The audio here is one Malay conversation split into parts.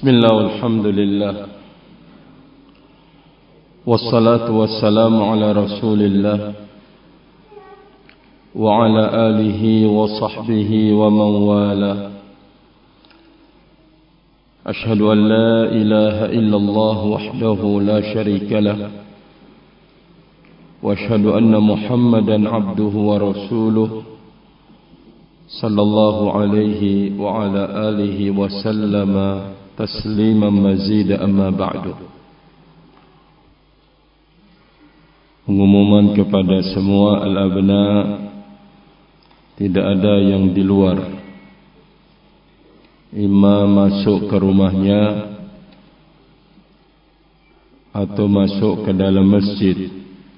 Bismillah walhamdulillah wassalatu wassalamu ala rasulillah wa ala alihi wa sahbihi wa man wala. Ashhadu an la ilaha illallah wahdahu la sharika lah wa ashhadu anna Muhammadan abduhu wa rasuluh sallallahu alaihi wa ala alihi wa sallama tasliman mazida amma ba'du. Pengumuman kepada semua al-abna, tidak ada yang di luar. Imam masuk ke rumahnya atau masuk ke dalam masjid.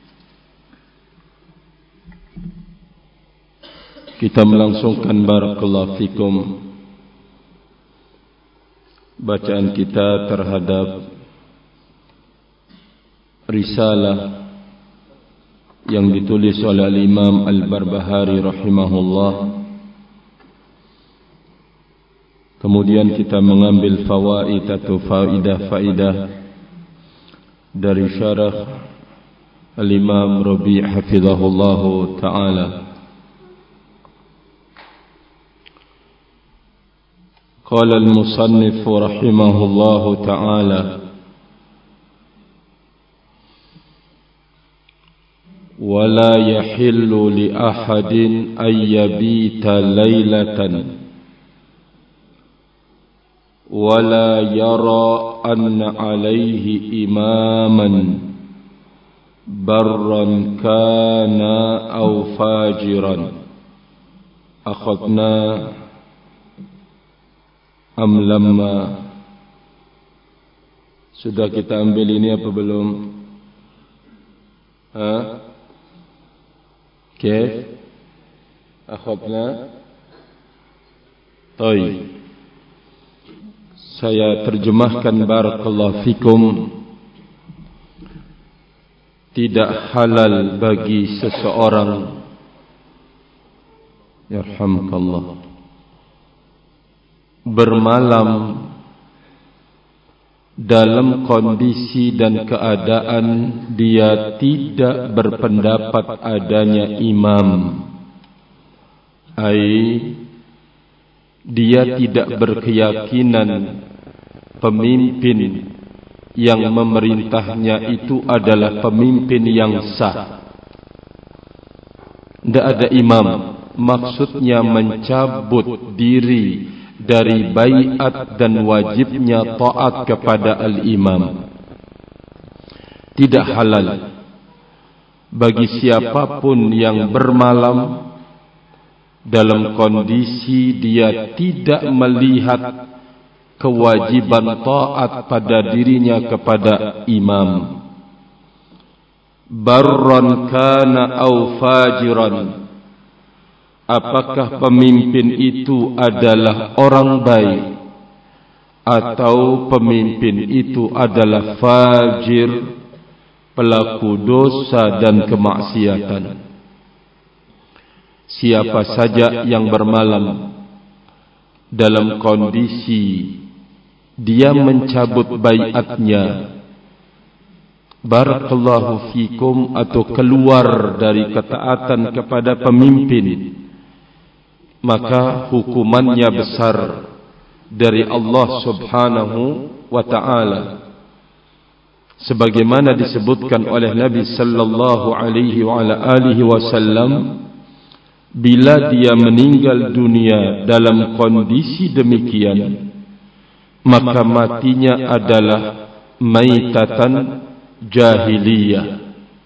Kita melangsungkan barakallahu fikum bacaan kita terhadap risalah yang ditulis oleh Imam Al-Barbahari rahimahullah. Kemudian kita mengambil fawaid atau faidah-faidah dari syarah Al-Imam Rabi' hafizahullahu ta'ala. قال المصنف رحمه الله تعالى: ولا يحل لأحد أن يبيت ليلة ولا يرى أن عليه إماما برا كان أو فاجرا أخذنا Lamma. Sudah kita ambil ini apa belum? Kif? Akhadna? Baik. Saya terjemahkan barakallahu fikum. Tidak halal bagi seseorang, yarhamkallah, bermalam dalam kondisi dan keadaan dia tidak berpendapat adanya imam, dia tidak berkeyakinan pemimpin yang memerintahnya itu adalah pemimpin yang sah. Tidak ada imam, maksudnya mencabut diri dari baiat dan wajibnya taat kepada al-imam. Tidak halal bagi siapapun yang bermalam dalam kondisi dia tidak melihat kewajiban taat pada dirinya kepada imam, barran kana au fajiran. Apakah pemimpin itu adalah orang baik atau pemimpin itu adalah fajir, pelaku dosa dan kemaksiatan? Siapa saja yang bermalam dalam kondisi dia mencabut baiatnya, barakallahu fikum, atau keluar dari ketaatan kepada pemimpin, maka hukumannya besar dari Allah subhanahu wa ta'ala, sebagaimana disebutkan oleh Nabi sallallahu alaihi wa ala alihi wasallam, bila dia meninggal dunia dalam kondisi demikian, maka matinya adalah maitatan jahiliyah.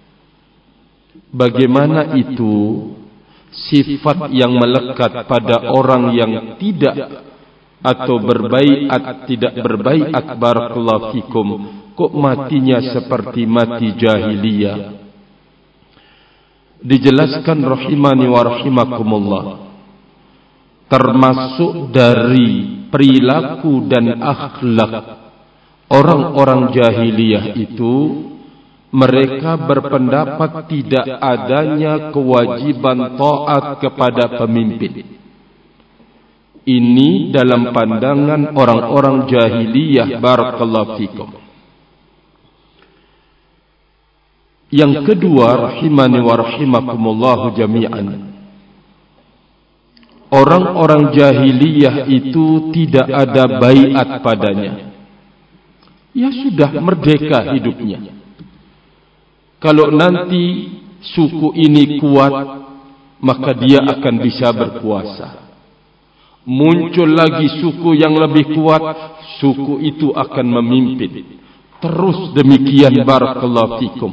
Bagaimana itu sifat yang melekat pada orang yang tidak atau berbaiat, tidak berbaiat, barakallahu fikum, kok matinya seperti mati jahiliyah? Dijelaskan rahimani wa rahimakumullah, termasuk dari perilaku dan akhlak orang-orang jahiliyah itu, mereka berpendapat tidak adanya kewajiban taat kepada pemimpin. Ini dalam pandangan orang-orang jahiliyah. Barakallahu fikum. Yang kedua, rahimani wa rahimakumullahu jami'an, orang-orang jahiliyah itu tidak ada baiat padanya. Ya sudah, merdeka hidupnya. Kalau nanti suku ini kuat, maka dia akan bisa berkuasa. Muncul lagi suku yang lebih kuat, suku itu akan memimpin. Terus demikian, barakallahu fikum.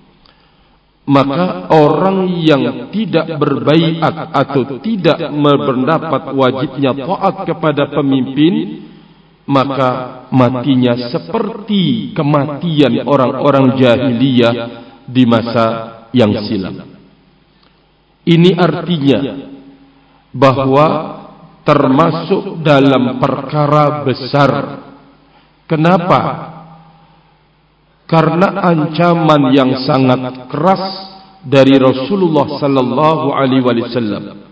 Maka orang yang tidak berbaiat atau tidak berpendapat wajibnya taat kepada pemimpin, maka matinya seperti kematian orang-orang jahiliyah di masa yang silam. Ini artinya bahwa termasuk dalam perkara besar. Kenapa? Karena ancaman yang sangat keras dari Rasulullah sallallahu alaihi wasallam.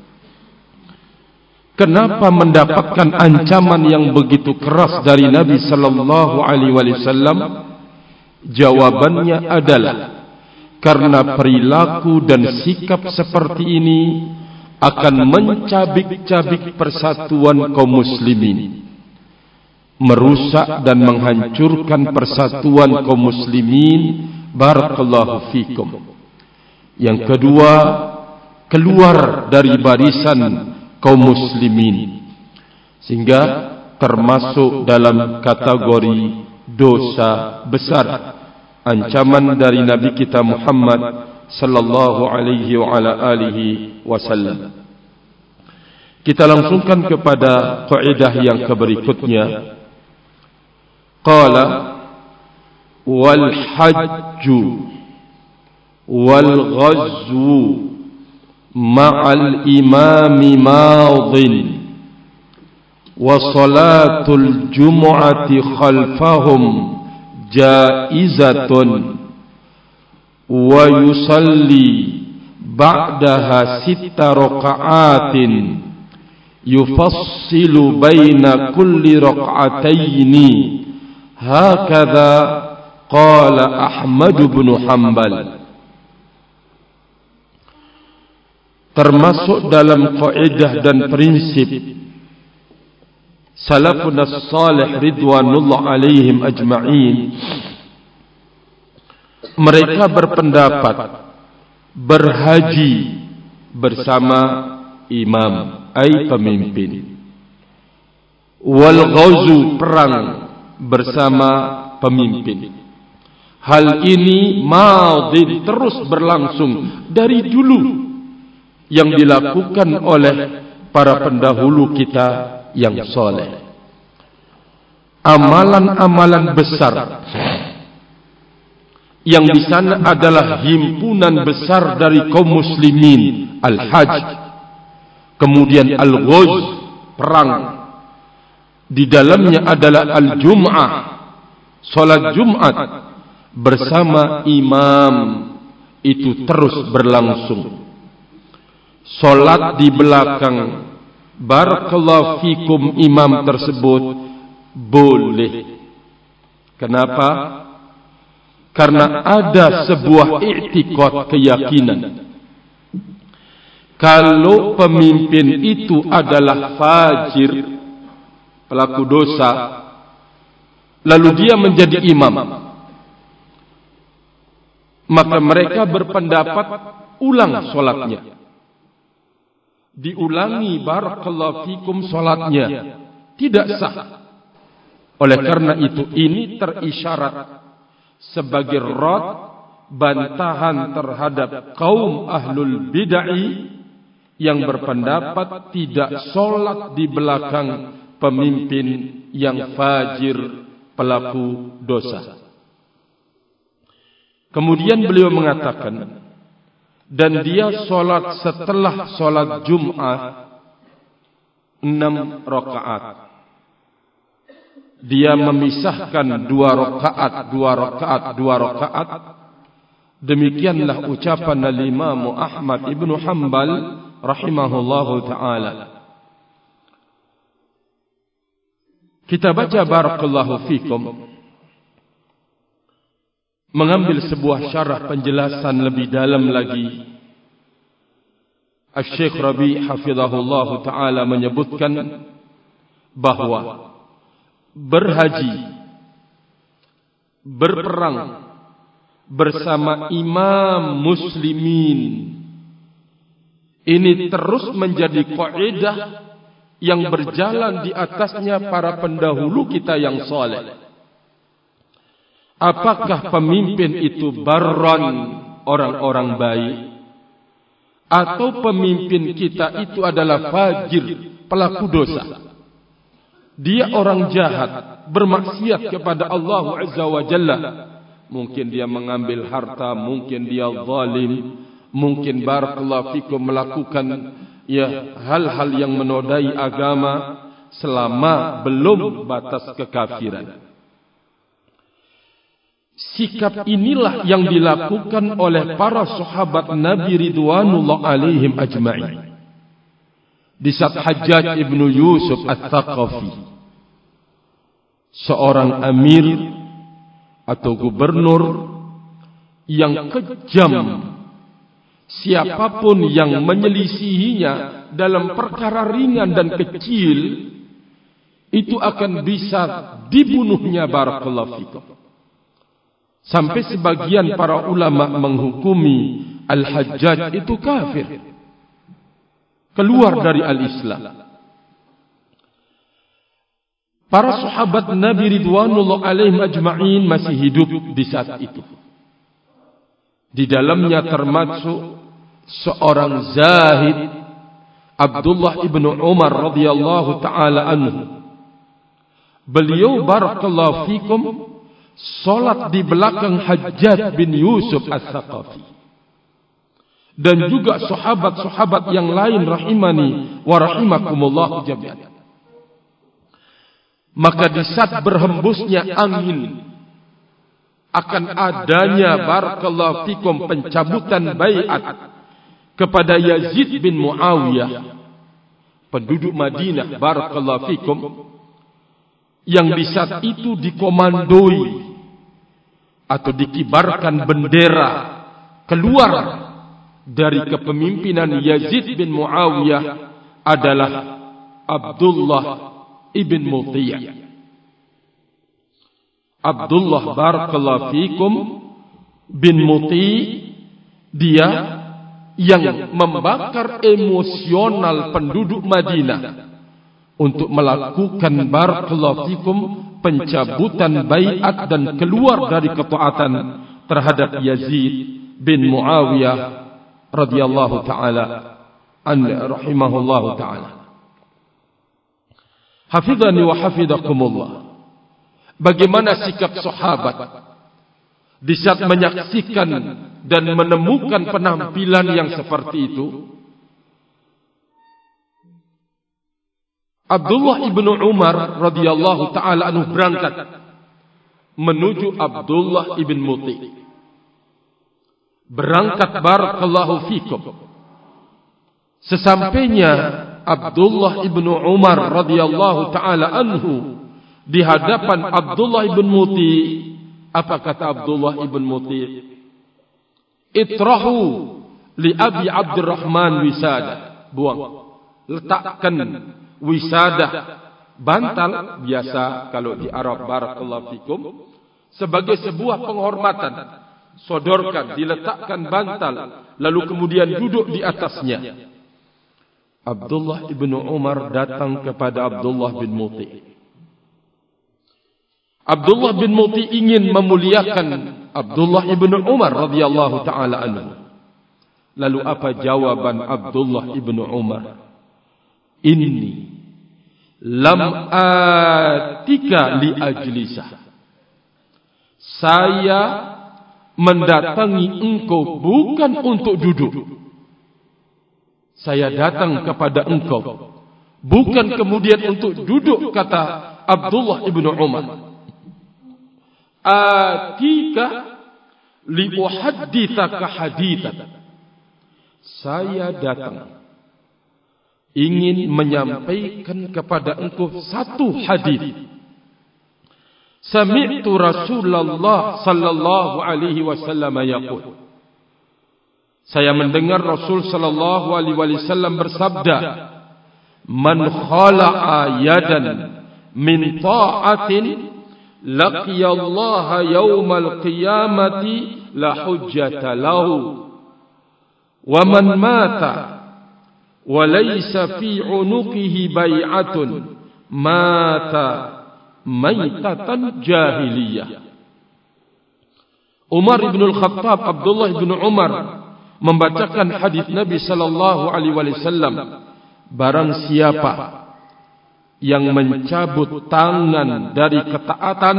Kenapa mendapatkan ancaman yang begitu keras dari Nabi sallallahu alaihi wasallam? Jawabannya adalah karena perilaku dan sikap seperti ini akan mencabik-cabik persatuan kaum muslimin, merusak dan menghancurkan persatuan kaum muslimin. Barakallahu fikum. Yang kedua, keluar dari barisan kaum muslimin, sehingga termasuk dalam kategori dosa besar. Ancaman dari Nabi kita Muhammad sallallahu alaihi wa ala alihi wasallam. Kita langsungkan kepada kaidah yang berikutnya. Qala wal hajju wal ghazwu ma'al imami madin wa salatul jumu'ati khalfahum jaizatun wa yusalli ba'daha 6 raka'atin yufassilu baina kulli raka'ataini. Hakadha qala Ahmad bin Hanbal. Termasuk dalam kaidah dan prinsip salafun as-salih ridwanullah alaihim ajma'in, mereka berpendapat berhaji bersama imam, ai pemimpin, wal ghazu perang bersama pemimpin. Hal ini madin, terus berlangsung dari dulu, yang dilakukan oleh para pendahulu kita yang soleh. Amalan-amalan besar yang di sana adalah himpunan besar dari kaum muslimin, al-hajj, kemudian al-ghuz, perang. Di dalamnya adalah al-jum'ah, salat Jumat bersama imam, itu terus berlangsung. Salat di belakang, barakallahu fikum, imam tersebut boleh. Kenapa? Karena ada sebuah i'tiqad, keyakinan, kalau pemimpin itu adalah fajir, pelaku dosa, lalu dia menjadi imam, maka mereka berpendapat ulang solatnya, diulangi, barakallahu fikum, solatnya tidak sah. Oleh karena itu, ini terisyarat sebagai rad, bantahan terhadap kaum ahlul bid'ah yang berpendapat tidak solat di belakang pemimpin yang fajir, pelaku dosa. Kemudian beliau mengatakan, dan dia solat setelah solat Jum'ah 6 rakaat. Dia memisahkan 2 rakaat. Demikianlah ucapan al-Imam Ahmad ibn Hanbal rahimahullahu ta'ala. Kita baca barakallahu fikum, mengambil sebuah syarah penjelasan lebih dalam lagi. Asy-Syaikh Rabi' hafizahullah taala menyebutkan bahwa berhaji, berperang bersama imam muslimin ini terus menjadi kaidah yang berjalan di atasnya para pendahulu kita yang saleh. Apakah pemimpin itu barran, orang-orang baik, atau pemimpin kita itu adalah fajir, pelaku dosa? Dia orang jahat, bermaksiat kepada Allah Azza wa Jalla. Mungkin dia mengambil harta, mungkin dia zalim, mungkin barakallahu fikum melakukan hal-hal yang menodai agama selama belum batas kekafiran. Sikap inilah yang dilakukan oleh para sahabat Nabi ridwanullah alaihim ajma'in. Di saat Hajjaj ibnu Yusuf Ats-Tsaqafi, seorang amir atau gubernur yang kejam, siapapun yang menyelisihinya dalam perkara ringan dan kecil itu akan bisa dibunuhnya barakallahu fikum. Sampai sebagian para ulama menghukumi Al-Hajjaj itu kafir, keluar dari al-Islam. Para sahabat Nabi ridwanullah alaihim ajma'in masih hidup di saat itu. Di dalamnya termasuk seorang zahid, Abdullah ibnu Umar radhiyallahu taala anhu. Beliau barakallahu fikum salat di belakang Hajjaj bin Yusuf Ats-Tsaqafi. Dan juga sahabat-sahabat yang lain rahimani wa rahimakumullah jami'an. Maka di saat berhembusnya angin akan adanya barakallahu fikum pencabutan baiat kepada Yazid bin Muawiyah, penduduk Madinah barakallahu fikum, yang di saat itu dikomandoi atau dikibarkan bendera keluar dari kepemimpinan Yazid bin Muawiyah adalah Abdullah ibn Muti'. Abdullah barakallahu fikum bin Muti', dia yang membakar emosional penduduk Madinah untuk melakukan barakallahu fikum pencabutan baiat dan keluar dari ketaatan terhadap Yazid bin Muawiyah radhiyallahu taala rahimahullahu taala. Hafizani wa hafizakumullah. Bagaimana sikap sahabat di saat menyaksikan dan menemukan penampilan yang seperti itu? Abdullah ibnu Umar radhiyallahu taala anhu berangkat menuju Abdullah ibn Muti'. Berangkat barakallahu fikum. Sesampainya Abdullah ibnu Umar radhiyallahu taala anhu di hadapan Abdullah ibn Muti', apa kata Abdullah ibn Muti'? Itrahu li Abi Abdurrahman wisada. Buang. Letakkan wisadah, bantal biasa kalau di Arab barakallahu fikum, sebagai sebuah penghormatan, sodorkan, diletakkan bantal, lalu kemudian duduk di atasnya. Abdullah ibnu Umar datang kepada Abdullah bin Muti'. Abdullah bin Muti' ingin memuliakan Abdullah ibnu Umar radhiyallahu taala anhu. Lalu apa jawaban Abdullah ibnu Umar? Inni lam atika li ajlisah. Saya mendatangi engkau bukan untuk duduk. Saya datang kepada engkau bukan kemudian untuk duduk, kata Abdullah ibnu Umar. Atika li uhadditsaka haditsan. Saya datang ingin menyampaikan kepada engkau satu hadis sami'tu Rasulullah sallallahu alaihi wasallam yaqul. Saya mendengar Rasul sallallahu alaihi wasallam bersabda, "Man khala'a yadan min ta'atin laqiyallaha yaumal qiyamati la hujjata lahu. Wa man mata wa laysa fi 'unuqihi bai'atun mata maitatan jahiliyah." Umar bin Al-Khattab, Abdullah bin Umar membacakan hadis Nabi sallallahu alaihi wasallam, barang siapa yang mencabut tangan dari ketaatan,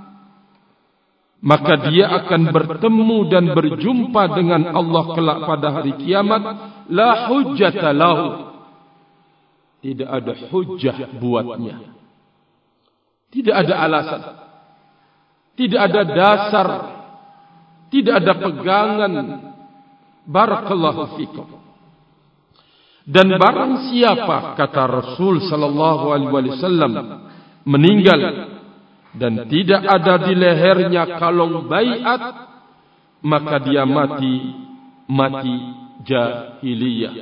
maka dia akan bertemu dan berjumpa dengan Allah kelak pada hari kiamat. La hujjata lahu, tidak ada hujjah buatnya, tidak ada alasan, tidak ada dasar, tidak ada pegangan. Barakallahu fikum. Dan barang siapa, kata Rasul sallallahu alaihi wasallam, meninggal dan tidak ada di lehernya kalung baiat, maka dia mati jahiliyah.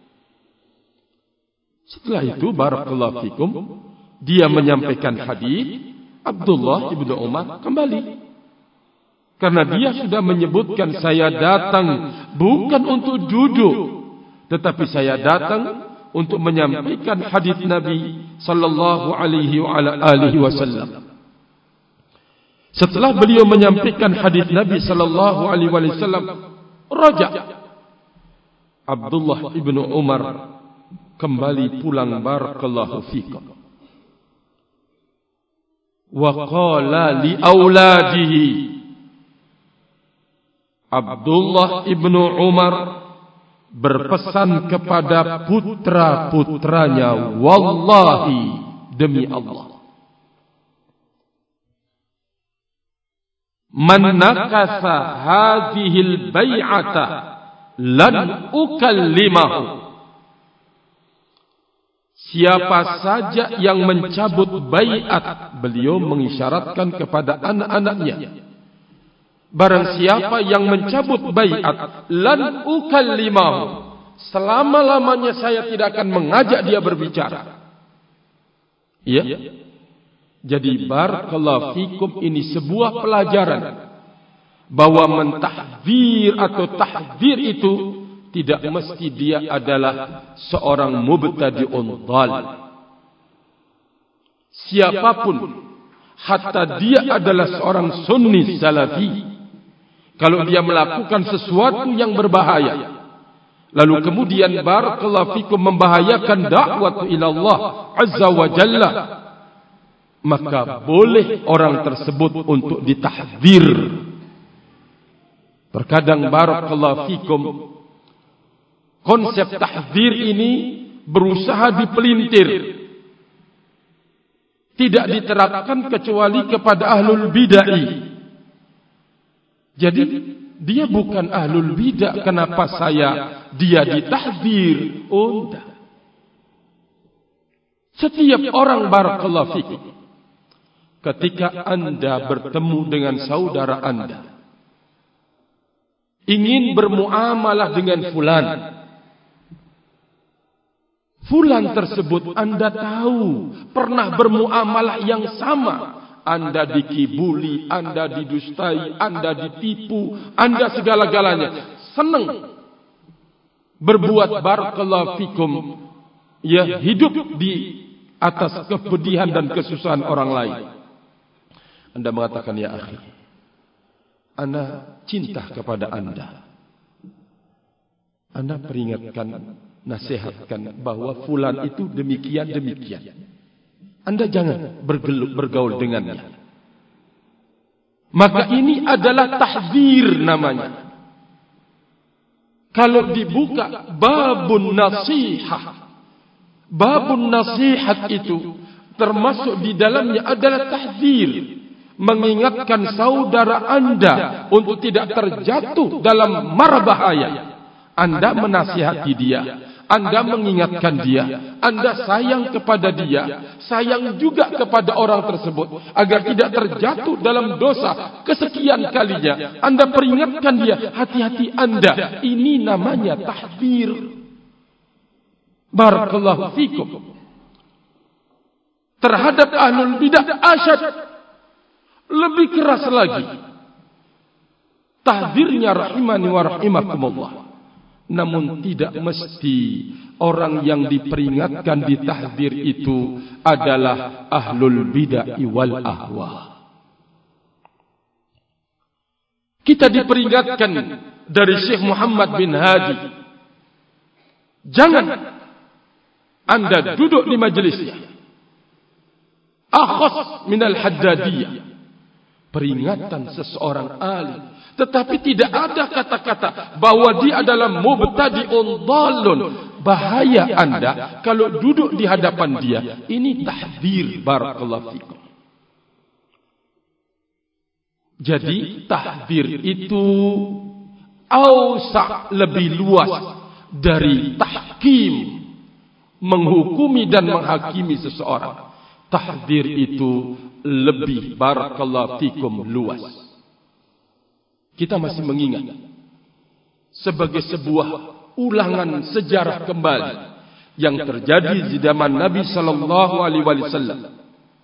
Setelah itu barakallahu fikum, dia menyampaikan hadis. Abdullah ibnu Umar kembali, karena dia sudah menyebutkan, saya datang bukan untuk duduk, tetapi saya datang untuk menyampaikan hadis Nabi sallallahu alaihi wasallam. Setelah beliau menyampaikan hadis Nabi sallallahu alaihi wasallam, raja Abdullah ibnu Umar kembali pulang, barakallahu fikum. Wa qala li auladihi, Abdullah ibnu Umar berpesan kepada putra-putranya, wallahi, demi Allah, man nakasa hadhil bai'ata lan ukallimahu. Siapa saja yang mencabut bai'at, beliau mengisyaratkan kepada anak-anaknya, barang siapa yang mencabut bai'at, lan ukallimahu, selama-lamanya saya tidak akan mengajak dia berbicara. Ya. Jadi barakallahu fikum, ini sebuah pelajaran bahwa mentahdzir atau tahdzir itu tidak mesti dia adalah seorang mubtadi'un dhal. Siapapun, hatta dia adalah seorang sunni salafi, kalau dia melakukan sesuatu yang berbahaya, lalu kemudian barakallahu fikum membahayakan dakwah ila Allah azza wa jalla, maka boleh orang tersebut untuk ditahdzir. Terkadang barakallahu fikum, konsep tahdzir ini berusaha dipelintir, tidak diterapkan kecuali kepada ahlul bid'ah. Jadi dia bukan ahlul bid'ah, kenapa dia ditahdzir? Oh, enggak. Setiap orang barakallahu fikum, ketika Anda bertemu dengan saudara Anda, ingin bermuamalah dengan fulan tersebut Anda tahu pernah bermuamalah yang sama, Anda dikibuli, Anda didustai, Anda ditipu, Anda segala-galanya, senang berbuat barakallahu fikum, ya, hidup di atas kepedihan dan kesusahan orang lain. Anda mengatakan, ya akhi, Anda cinta kepada Anda. Anda peringatkan, nasihatkan bahwa fulan itu demikian. Anda jangan bergaul dengannya. Maka ini adalah tahdzir namanya. Kalau dibuka babun nasihat itu termasuk di dalamnya adalah tahdzir, mengingatkan saudara Anda untuk tidak terjatuh dalam mara bahaya. Anda menasihati dia, Anda mengingatkan dia, Anda sayang kepada dia, sayang juga kepada orang tersebut, agar tidak terjatuh dalam dosa kesekian kalinya. Anda peringatkan dia, hati-hati Anda. Ini namanya tahdzir. Barakallahu fikum. Terhadap ahlul bidah asyad, lebih keras lagi tahdzirnya, rahimani wa rahimakumullah. Namun tidak mesti orang yang diperingatkan di tahdzir itu adalah ahlul bid'ah wal ahwa. Kita diperingatkan dari Syekh Muhammad bin Hadi, jangan Anda duduk di majelisnya. Akhas minal haddadiyah. Peringatan seseorang alim, tetapi tidak ada kata-kata bahwa dia adalah mubtadi'un dhalun. Bahaya Anda kalau duduk di hadapan dia. Ini tahdzir, barakallahu fikum. Jadi tahdzir itu awsa', lebih luas dari tahkim, menghukumi dan menghakimi seseorang. Tahdzir itu lebih, barakallahu fikum, luas. Kita masih mengingat sebagai sebuah ulangan sejarah kembali yang terjadi di zaman Nabi sallallahu alaihi wasallam.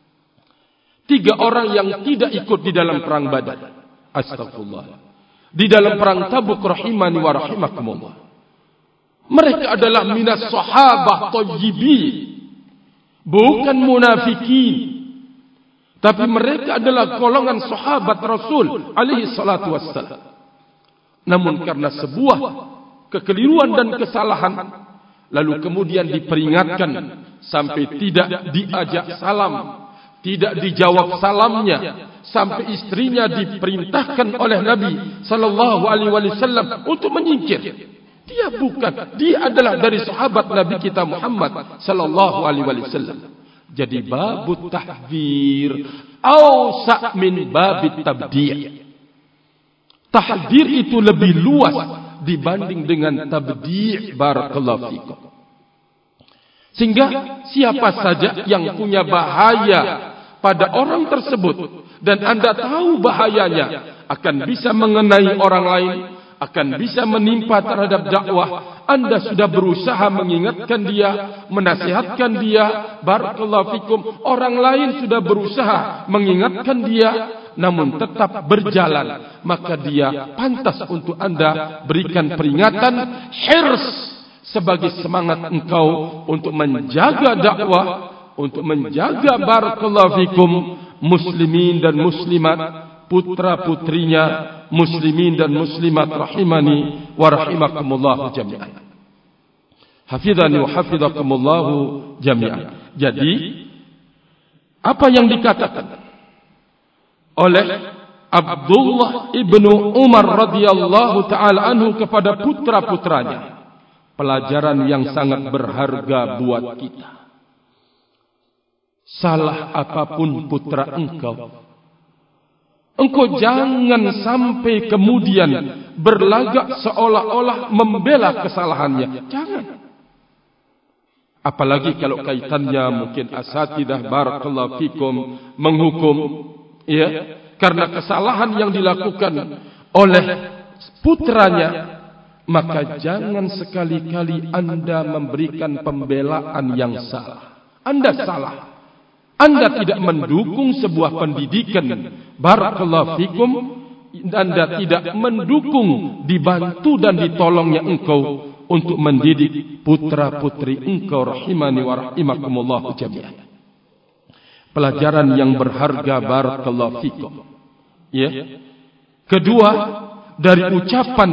3 orang yang tidak ikut di dalam perang Badar, astagfirullah, di dalam perang Tabuk, rahimani wa rahimakumullah. Mereka adalah minas sahabah thayyibin, bukan munafikin, tapi mereka adalah golongan sahabat Rasul alaihi salatu wassalam. Namun karena sebuah kekeliruan dan kesalahan, lalu kemudian diperingatkan sampai tidak diajak salam, tidak dijawab salamnya, sampai istrinya diperintahkan oleh Nabi sallallahu alaihi wasallam untuk menyingkir. Dia bukan, dia adalah dari sahabat Nabi kita Muhammad sallallahu alaihi wasallam. Jadi babut tahdzir awsa' min babit tabdi'. Tahdzir itu lebih luas dibanding dengan tabdi', barakallahu fikum. Sehingga siapa saja yang punya bahaya pada orang tersebut dan Anda tahu bahayanya, akan bisa mengenai orang lain, akan bisa menimpa terhadap dakwah. Anda sudah berusaha mengingatkan dia, menasihatkan dia, barakallahu fikum. Orang lain sudah berusaha mengingatkan dia, namun tetap berjalan, maka dia pantas untuk Anda berikan peringatan, hirs, sebagai semangat engkau untuk menjaga dakwah, untuk menjaga, barakallahu fikum, muslimin dan muslimat, putra-putrinya muslimin dan muslimat, rahimani wa rahimakumullah jami'an. Hafidhani wa hafidhakumullah jami'an. Jadi apa yang dikatakan oleh Abdullah ibnu Umar radhiyallahu taala anhu kepada putra-putranya, pelajaran yang sangat berharga buat kita. Salah apapun putra engkau, engkau jangan sampai kemudian berlagak seolah-olah membela kesalahannya. Jangan. Apalagi kalau kaitannya mungkin asatidah, barakallahu fikum, menghukum, ya, karena kesalahan yang dilakukan oleh putranya, maka jangan sekali-kali Anda memberikan pembelaan yang salah. Anda salah. Anda tidak mendukung sebuah pendidikan, barakallahu fikum. Anda tidak mendukung, dibantu dan ditolongnya engkau untuk mendidik putra-putri engkau, rahimani wa rahimakumullah jami'an. Pelajaran yang berharga, barakallahu fikum. Ya. Kedua, dari ucapan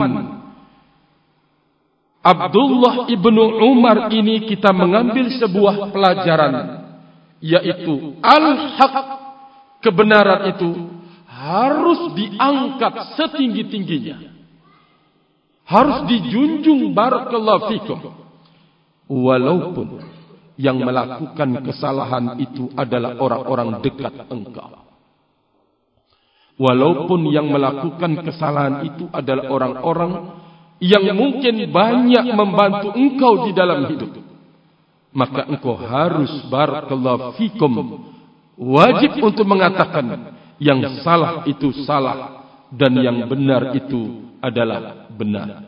Abdullah ibnu Umar ini kita mengambil sebuah pelajaran, yaitu al-haq, kebenaran itu harus diangkat setinggi-tingginya, harus dijunjung, barakallahu fikum, walaupun yang melakukan kesalahan itu adalah orang-orang dekat engkau, walaupun yang melakukan kesalahan itu adalah orang-orang yang mungkin banyak membantu engkau di dalam hidup, maka engkau harus barakallahu fikum wajib untuk mengatakan yang salah itu salah dan yang benar itu adalah benar.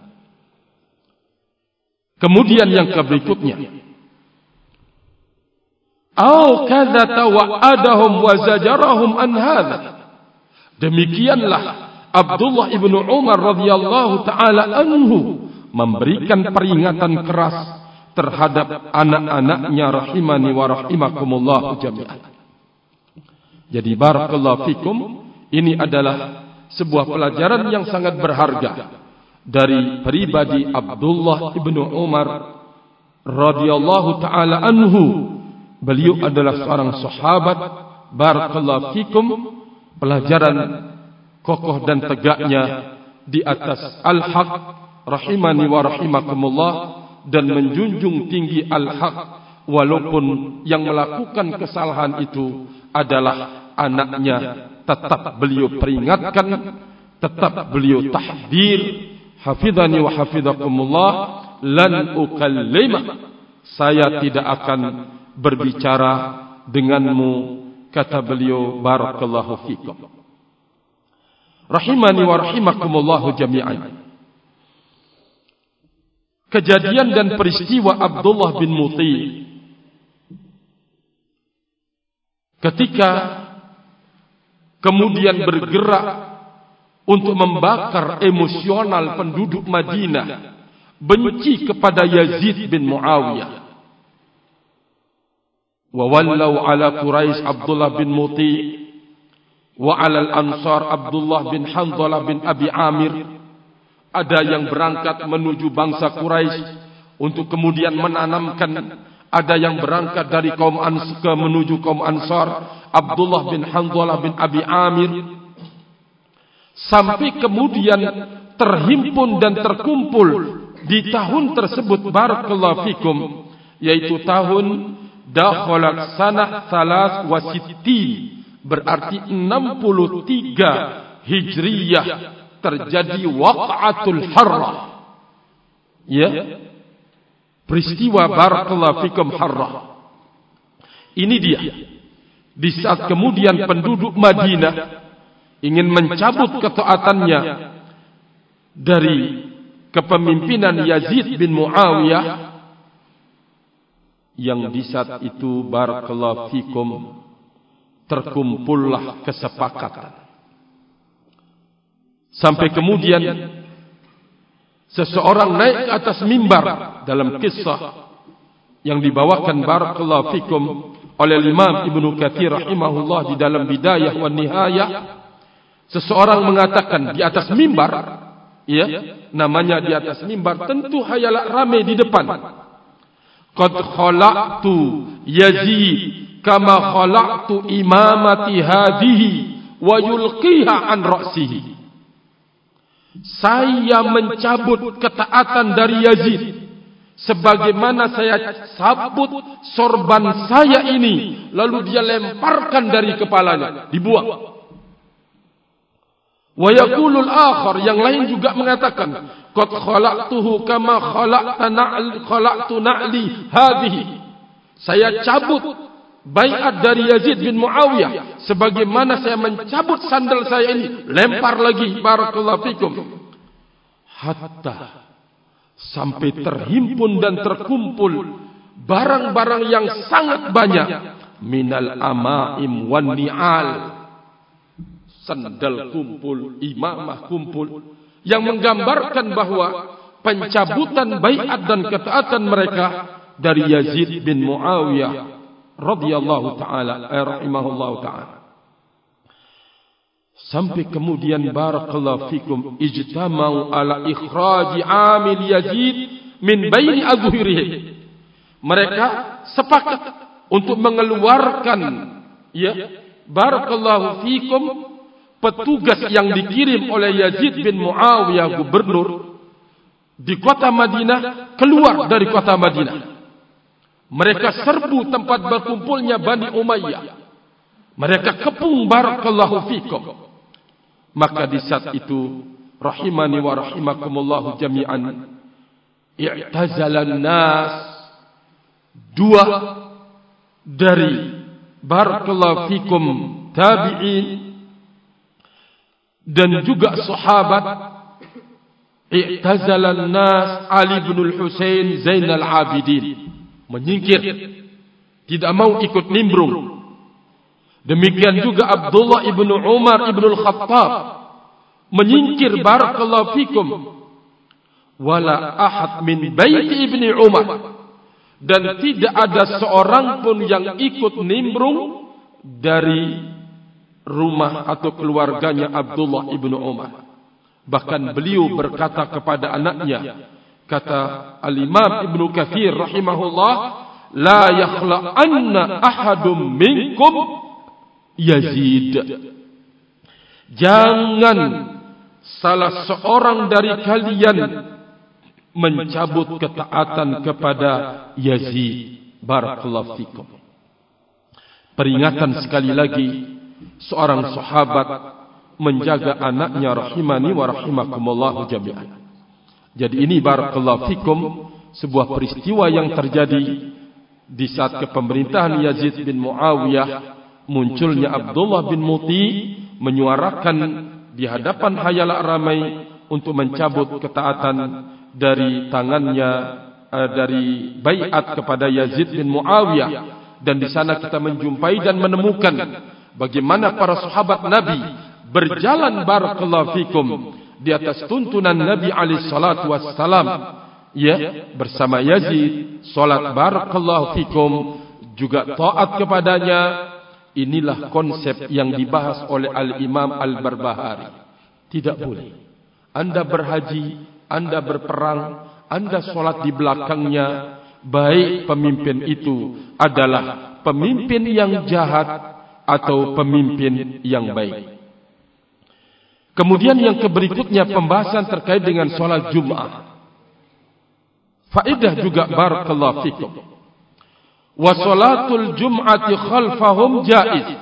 Kemudian yang berikutnya, au kadzata wa'adahum wa zajarahum an hadza. Demikianlah Abdullah ibnu Umar radhiyallahu taala anhu memberikan peringatan keras terhadap anak-anaknya rahimani wa rahimakumullah jami'an. Jadi barakallahu fikum, ini adalah sebuah pelajaran yang sangat berharga dari pribadi Abdullah ibnu Umar radhiyallahu taala anhu. Beliau adalah seorang sahabat, barakallahu fikum, pelajaran kokoh dan tegaknya di atas al-haq rahimani wa rahimakumullah, dan menjunjung tinggi al-haq walaupun yang melakukan kesalahan itu adalah anaknya. Tetap beliau peringatkan, tetap beliau tahdir, hafidhani wa hafidhakumullah, lan ukallima, saya tidak akan berbicara denganmu, kata beliau, barakallahu fikum. Rahimani wa rahimakumullahu jami'an. Kejadian dan peristiwa Abdullah bin Muti ketika kemudian bergerak untuk membakar emosional penduduk Madinah benci kepada Yazid bin Muawiyah. Wa wallau ala Quraisy Abdullah bin Muti wa alal ansar Abdullah bin Hanzalah bin Abi Amir. Ada yang berangkat menuju bangsa Quraisy untuk kemudian menanamkan, ada yang berangkat dari kaum Ansar menuju kaum Ansar, Abdullah bin Hanzalah bin Abi Amir, sampai kemudian terhimpun dan terkumpul di tahun tersebut, barakallahu fikum, yaitu tahun dakhalat sanah 63, berarti 63 Hijriyah, terjadi waqatul Harrah. Ya, peristiwa barakallahu fikum Harrah. Ini dia. Di saat kemudian penduduk Madinah ingin mencabut ketaatannya dari kepemimpinan Yazid bin Muawiyah, yang di saat itu barakallahu fikum terkumpullah kesepakatan. Sampai kemudian seseorang naik ke atas mimbar dalam kisah yang dibawakan barakallahu fikum oleh Imam Ibnu Katsir rahimahullah di dalam Bidayah wan Nihayah. Seseorang mengatakan di atas mimbar, ya, namanya di atas mimbar, tentu hayalah ramai di depan. Qad khalaqtu Yazid kama khalaqtu imamati hadhihi wa yulqiha an ra'sihi. Saya mencabut ketaatan dari Yazid sebagaimana saya cabut sorban saya ini, lalu dia lemparkan dari kepalanya, dibuang. Wa yaqulul akhar, yang lain juga mengatakan, qad khalaqtuhu kama khalaqtu na'li hadhihi. Saya cabut baiat dari Yazid bin Muawiyah sebagaimana saya mencabut sandal saya ini, lempar lagi, barakallahu fikum. Hatta sampai terhimpun dan terkumpul barang-barang yang sangat banyak, minal amaim wan ni'al, sandal kumpul, imamah kumpul, yang menggambarkan bahwa pencabutan baiat dan ketaatan mereka dari Yazid bin Muawiyah radhiyallahu taala rahimahullahu taala. Sampai kemudian barakallahu fikum ijtama'u ala ikhraji amil Yazid min baini azhurihi. Mereka sepakat untuk mengeluarkan, ya, barakallahu fikum, petugas yang dikirim oleh Yazid bin Muawiyah gubernur di kota Madinah, keluar dari kota Madinah. Mereka serbu tempat berkumpulnya Bani Umayyah. Mereka kepung, barakallahu fikum. Maka di saat itu rahimani wa rahimakumullah jami'an, i'tazalan nas, dua dari barakallahu fikum tabi'in dan juga sahabat, i'tazalan nas Ali bin Husain Zainal Abidin, menyingkir, tidak mau ikut nimbrung. Demikian juga Abdullah ibn Umar ibn al-Khattab menyingkir, barakallahu fikum, wala ahad min baiti ibni Umar, dan tidak ada seorang pun yang ikut nimbrung dari rumah atau keluarganya Abdullah ibn Umar. Bahkan beliau berkata kepada anaknya, kata Al-Imam Ibn Katsir rahimahullah, la yakhla'anna ahadum minkum Yazid, jangan salah seorang dari kalian mencabut ketaatan kepada Yazid. Barakallahu fikum. Peringatan sekali lagi, seorang sahabat menjaga anaknya rahimani wa rahimakumullah jami'an. Jadi ini barakallahu fikum sebuah peristiwa yang terjadi di saat kepemerintahan Yazid bin Muawiyah. Munculnya Abdullah bin Muti menyuarakan di hadapan khayalak ramai untuk mencabut ketaatan dari tangannya, dari baiat kepada Yazid bin Muawiyah. Dan di sana kita menjumpai dan menemukan bagaimana para sahabat Nabi berjalan barakallahu fikum di atas tuntunan Nabi alaihi salatu wassalam, ya, bersama Yazid, salat barakallahu fikum, juga taat kepadanya. Inilah konsep yang dibahas oleh Al-Imam Al-Barbahari. Tidak boleh Anda berhaji, Anda berperang, Anda solat di belakangnya, baik pemimpin itu adalah pemimpin yang jahat atau pemimpin yang baik. Kemudian yang berikutnya pembahasan terkait dengan solat Jum'ah. Faedah juga barakallahu fikum. Wa salatul jum'ati khalfahum jaiz.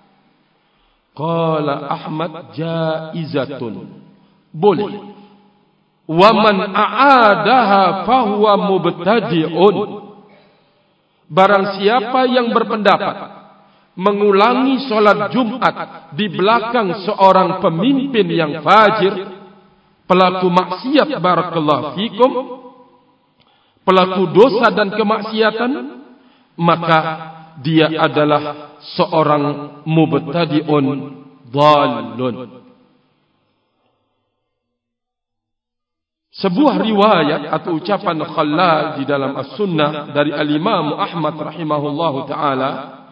Qala Ahmad jaizatun, boleh. Wa man a'adaha fahuwa mubtadi'un. Barang siapa yang berpendapat mengulangi salat Jumat di belakang seorang pemimpin yang fajir, pelaku maksiat barakallahu fikum, pelaku dosa dan kemaksiatan, maka dia adalah seorang mubtadi'un dhalun. Sebuah riwayat atau ucapan Khallal di dalam As-Sunnah dari Al-Imam Ahmad rahimahullahu ta'ala,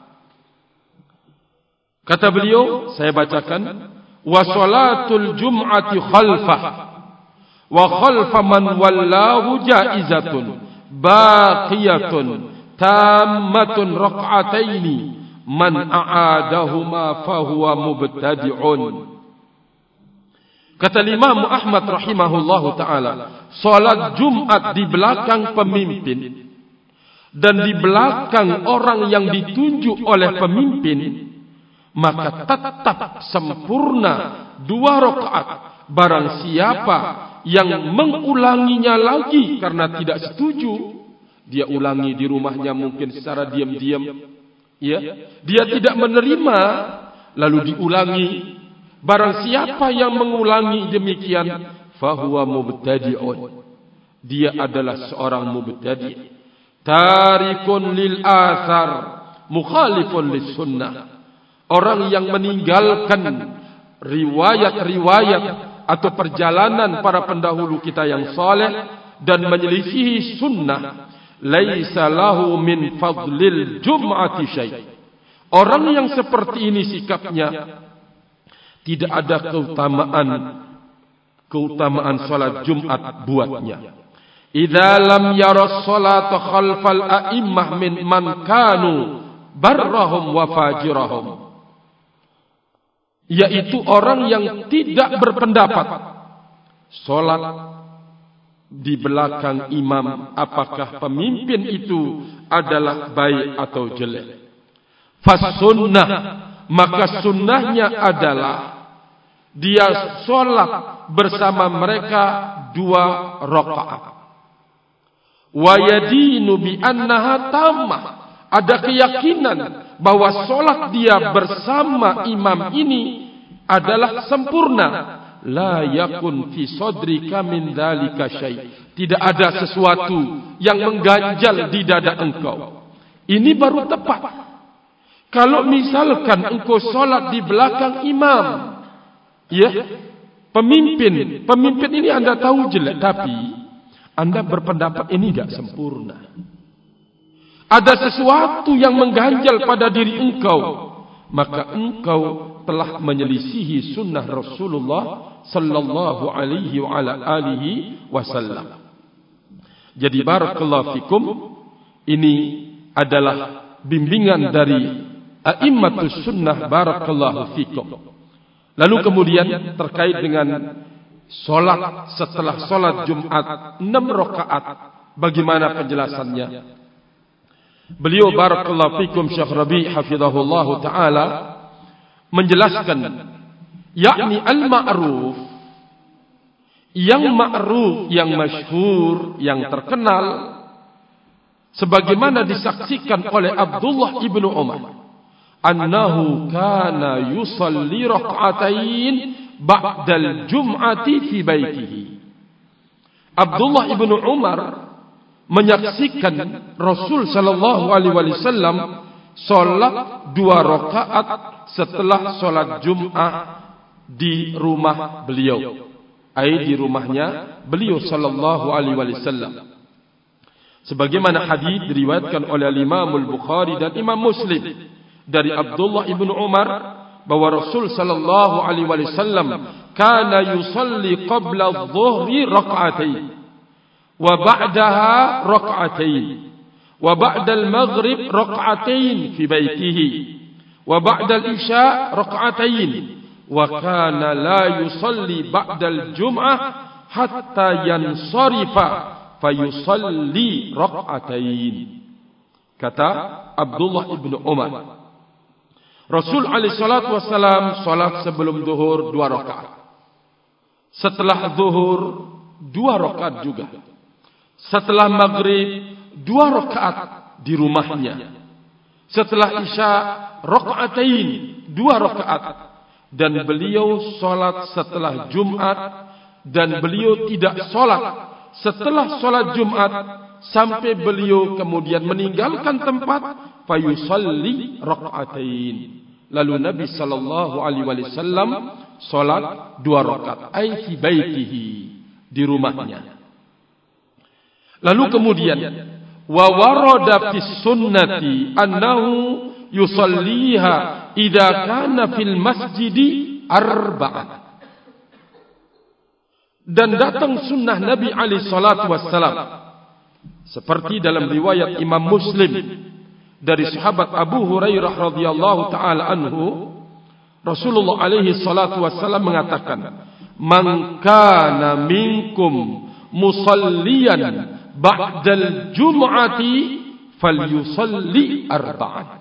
kata beliau, saya bacakan, wa salatul jum'ati khalfah wa khalfa man wallahu jaizatun baqiyatun tammatun raq'ataini man a'adahuma fahuwa mubtadi'un. Kata Imam Ahmad rahimahullahu ta'ala, salat Jumat di belakang pemimpin dan di belakang orang yang ditunjuk oleh pemimpin, maka tetap sempurna 2 rakaat. Barang siapa yang mengulanginya lagi karena tidak setuju, dia ulangi di rumahnya mungkin secara diam-diam, ya, dia tidak menerima, lalu diulangi. Barang siapa yang mengulangi demikian, fahuwa mubtadi'un, dia adalah seorang mubtadi', tarikun lil athar, mukhalifun lis sunnah, orang yang meninggalkan riwayat-riwayat atau perjalanan para pendahulu kita yang saleh dan menyelisihi sunnah. Laisa lahu min fadlil jum'ati syai'. Orang yang seperti ini sikapnya, tidak ada keutamaan salat Jumat buatnya. Idza lam yara salata khalfal a'immah min man kanu barrahum wa fajirahum, yaitu orang yang tidak berpendapat salat di belakang imam apakah pemimpin itu adalah baik atau jelek. Fasunnah, maka sunnahnya adalah dia solat bersama mereka 2 rakaat. Wa yadinu bi annaha tammah, ada keyakinan bahwa solat dia bersama imam ini adalah sempurna. La yakun fi sadrika min dzalika syai', tidak ada sesuatu yang mengganjal di dada engkau. Ini baru tepat. Kalau misalkan engkau solat di belakang imam, ya, pemimpin ini Anda tahu jelek, tapi Anda berpendapat ini enggak sempurna. Ada sesuatu yang mengganjal pada diri engkau, maka engkau telah menyelisihi sunnah Rasulullah sallallahu alaihi wa ala alihi wasallam. Jadi barakallahu fikum, ini adalah bimbingan dari a'immatus sunnah barakallahu fikum. Lalu kemudian terkait dengan solat setelah solat Jumat 6 rakaat, bagaimana penjelasannya? Beliau barakallahu fikum Syekh Rabi' hafizahullah taala menjelaskan, yakni al-ma'ruf, yang ma'ruf, yang masyhur, yang terkenal, sebagaimana disaksikan oleh Abdullah ibnu Umar, annahu kana yusalli rak'atain ba'dal jum'ati fi baitihi. Abdullah ibnu Umar menyaksikan Rasul sallallahu alaihi wasallam salat 2 rakaat setelah salat Jumat di rumah beliau, ai di rumahnya beliau sallallahu alaihi wasallam. Sebagaimana hadis diriwayatkan oleh Imam Al-Bukhari dan Imam Muslim dari Abdullah ibnu Umar bahwa Rasul sallallahu alaihi wasallam kana yusalli qabla adh-dhuhri rak'atain wa ba'daha rak'atain wa ba'da al-maghrib rak'atain fi baitihi wa ba'da al-isya rak'atain wa kana la yusalli ba'da al-jum'ah hatta yansarifa fayusalli rak'atain. Kata Abdullah ibnu Umar, Rasul alaihi salatu wassalam salat sebelum zuhur 2 rakaat, setelah zuhur 2 rakaat juga, setelah maghrib 2 rakaat di rumahnya, setelah isya rakaatain 2 rakaat, dan beliau salat setelah Jumat, dan beliau tidak salat setelah salat Jumat sampai beliau kemudian meninggalkan tempat, fayusalli rakaatain. Lalu Nabi sallallahu alaihi wasallam salat 2 rakaat, ai fi baitihi, di rumahnya. Lalu kemudian wa warada fis sunnati annahu yusalliha idza kana fil masjidi arba'an. Dan datang sunnah Nabi alaihi salatu wassalam seperti dalam riwayat Imam Muslim dari sahabat Abu Hurairah radhiyallahu taala anhu, Rasulullah alaihi salatu wassalam mengatakan, "Man kana minkum musalliyan ba'dal jum'ati falyusalli arba'an."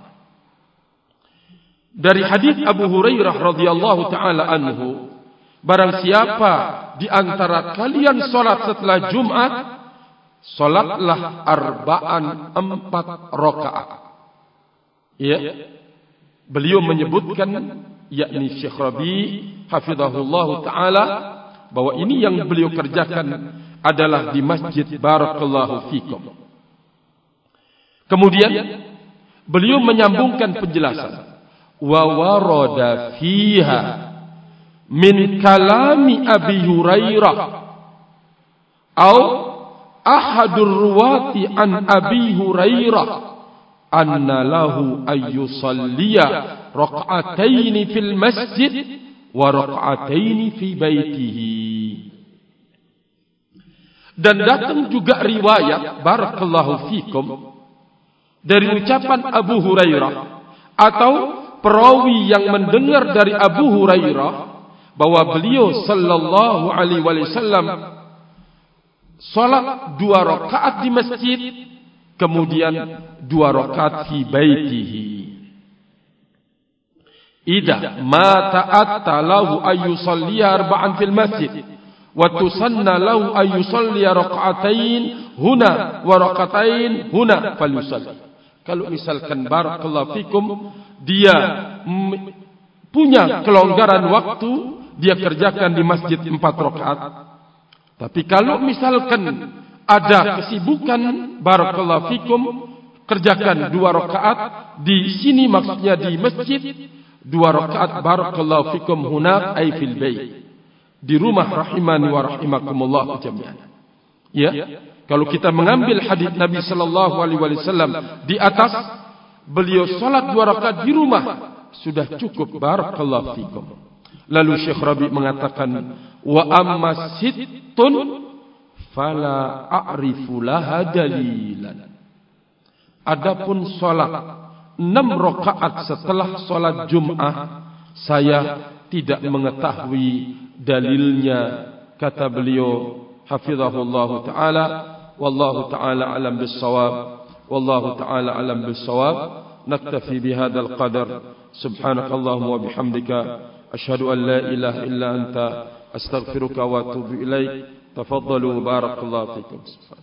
Dari hadis Abu Hurairah radhiyallahu taala anhu, barang siapa di antara kalian salat setelah Jumat, salatlah arba'an, 4 rakaat. Ya. Beliau menyebutkan, yakni Syekh Rabi hafizahullah taala, bahwa ini yang beliau kerjakan adalah di masjid barakallahu fikum. Kemudian beliau menyambungkan penjelasan, wa warada fiha min kalami Abi Hurairah au ahadur ruwati an Abi Hurairah anna lahu ayyusalliya rak'atain fil masjid wa rak'atain fi baitihi. Dan datang juga riwayat barakallahu fikum dari ucapan Abu Hurairah atau perawi yang mendengar dari Abu Hurairah bahwa beliau sallallahu alaihi wasallam salat 2 rakaat di masjid, kemudian 2 rakaat fi baitihi. idza ma ta'atta lahu ay yusalli arba'an fil masjid wa tusanna lahu ay yusalli rak'atain huna wa rak'atain huna falyusalli. Kalau misalkan barakallahu fikum dia punya kelonggaran waktu, dia kerjakan di masjid 4 rakaat. Tapi kalau misalkan ada kesibukan barakallahu fikum, kerjakan 2 rakaat di sini, maksudnya di masjid, 2 rakaat barakallahu fikum hunak ay fil bait, di rumah rahimani wa rahimakumullah jami'an. Ya, kalau kita mengambil hadis Nabi sallallahu alaihi wasallam di atas, beliau salat 2 rakaat di rumah sudah cukup barakallahu fikum. Lalu Syekh Rabi mengatakan, wa amma sittun fala a'rifu laha dalilan. Adapun salat 6 rakaat setelah salat Jumat, saya tidak mengetahui dalilnya, kata beliau hafizahullahu taala. Wallahu taala alam bis-shawab. Wallahu taala alam bis-shawab. Naktafi bihadzal qadar. Subhanakallahumma wa bihamdika asyhadu an la ilaha illa anta astaghfiruka wa atubu ilaik. Tafaddalu barakallahu fikum.